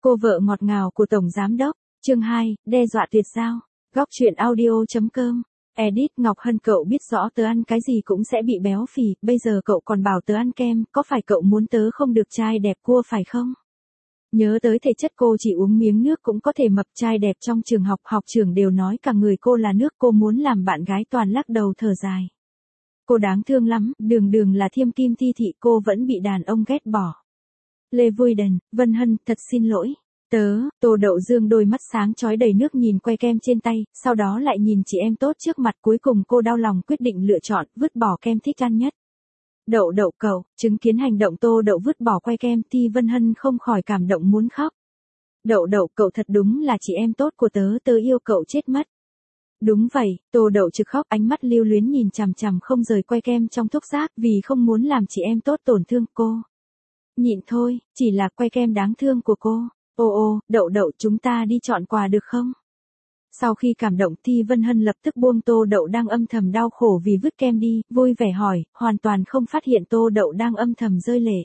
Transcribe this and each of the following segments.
Cô vợ ngọt ngào của Tổng Giám Đốc, chương 2, đe dọa tuyệt giao. Góc truyện audio.com. Edit Ngọc Hân, cậu biết rõ tớ ăn cái gì cũng sẽ bị béo phì, bây giờ cậu còn bảo tớ ăn kem, có phải cậu muốn tớ không được trai đẹp cua phải không? Nhớ tới thể chất cô chỉ uống miếng nước cũng có thể mập. Trai đẹp trong trường học, học trưởng đều nói cả người cô là nước. Cô muốn làm bạn gái toàn lắc đầu thở dài. Cô đáng thương lắm, đường đường là thiên kim thi thị cô vẫn bị đàn ông ghét bỏ. Lê Vui Đần, Vân Hân, thật xin lỗi. Tô Đậu Dương đôi mắt sáng chói đầy nước nhìn que kem trên tay, sau đó lại nhìn chị em tốt trước mặt, cuối cùng cô đau lòng quyết định lựa chọn, vứt bỏ kem thích ăn nhất. Đậu cậu, chứng kiến hành động Tô Đậu vứt bỏ que kem, Thi Vân Hân không khỏi cảm động muốn khóc. Đậu cậu thật đúng là chị em tốt của tớ yêu cậu chết mất. Đúng vậy, Tô Đậu trực khóc, ánh mắt lưu luyến nhìn chằm chằm không rời que kem trong thuốc rác vì không muốn làm chị em tốt tổn thương cô. Nhịn thôi, chỉ là que kem đáng thương của cô. Đậu chúng ta đi chọn quà được không? Sau khi cảm động, Thi Vân Hân lập tức buông Tô Đậu đang âm thầm đau khổ vì vứt kem đi, vui vẻ hỏi, hoàn toàn không phát hiện Tô Đậu đang âm thầm rơi lệ.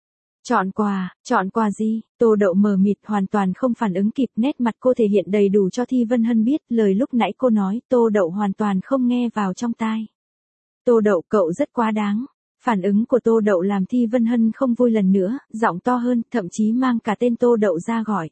Chọn quà gì? Tô Đậu mờ mịt hoàn toàn không phản ứng kịp, nét mặt cô thể hiện đầy đủ cho Thi Vân Hân biết, lời lúc nãy cô nói, Tô Đậu hoàn toàn không nghe vào trong tai. Tô Đậu cậu rất quá đáng. Phản ứng của Tô Đậu làm Thi Vân Hân không vui lần nữa, giọng to hơn, thậm chí mang cả tên Tô Đậu ra gọi.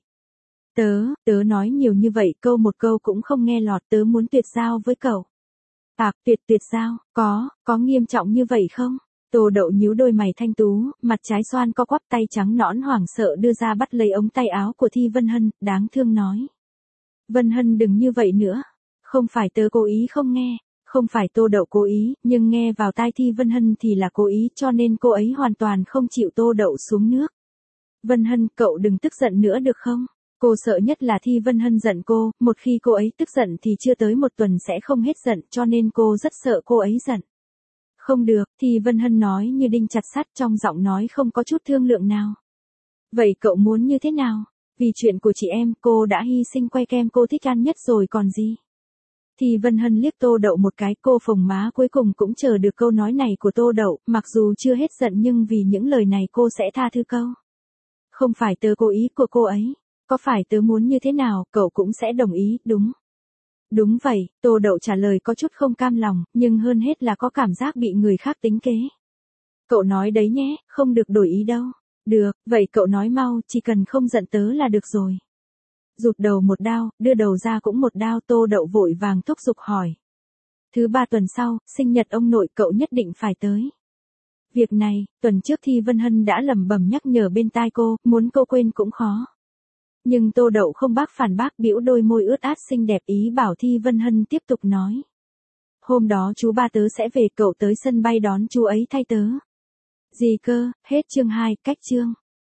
Tớ nói nhiều như vậy câu một câu cũng không nghe lọt, tớ muốn tuyệt giao với cậu. Tuyệt giao, có nghiêm trọng như vậy không? Tô Đậu nhíu đôi mày thanh tú, mặt trái xoan co quắp, tay trắng nõn hoảng sợ đưa ra bắt lấy ống tay áo của Thi Vân Hân, đáng thương nói. Vân Hân đừng như vậy nữa, không phải tớ cố ý không nghe. Không phải Tô Đậu cố ý, nhưng nghe vào tai Thi Vân Hân thì là cố ý, cho nên cô ấy hoàn toàn không chịu Tô Đậu xuống nước. Vân Hân, cậu đừng tức giận nữa được không? Cô sợ nhất là Thi Vân Hân giận cô, một khi cô ấy tức giận thì chưa tới một tuần sẽ không hết giận, cho nên cô rất sợ cô ấy giận. Không được, Thi Vân Hân nói như đinh chặt sắt, trong giọng nói không có chút thương lượng nào. Vậy cậu muốn như thế nào? Vì chuyện của chị em, cô đã hy sinh que kem cô thích ăn nhất rồi còn gì? Thì Vân Hân liếc Tô Đậu một cái, cô phồng má cuối cùng cũng chờ được câu nói này của Tô Đậu, mặc dù chưa hết giận nhưng vì những lời này cô sẽ tha thứ câu. Không phải tớ cố ý của cô ấy, có phải tớ muốn như thế nào, cậu cũng sẽ đồng ý, đúng? Đúng vậy, Tô Đậu trả lời có chút không cam lòng, nhưng hơn hết là có cảm giác bị người khác tính kế. Cậu nói đấy nhé, không được đổi ý đâu. Được, vậy cậu nói mau, chỉ cần không giận tớ là được rồi. Rụt đầu một đao, đưa đầu ra cũng một đao, Tô Đậu vội vàng thúc giục hỏi. Thứ 3 tuần sau, sinh nhật ông nội cậu nhất định phải tới. Việc này, tuần trước Thi Vân Hân đã lẩm bẩm nhắc nhở bên tai cô, muốn cô quên cũng khó. Nhưng Tô Đậu không phản bác, bĩu đôi môi ướt át xinh đẹp ý bảo Thi Vân Hân tiếp tục nói. Hôm đó chú ba tớ sẽ về, cậu tới sân bay đón chú ấy thay tớ. Gì cơ, hết chương 2, cách chương.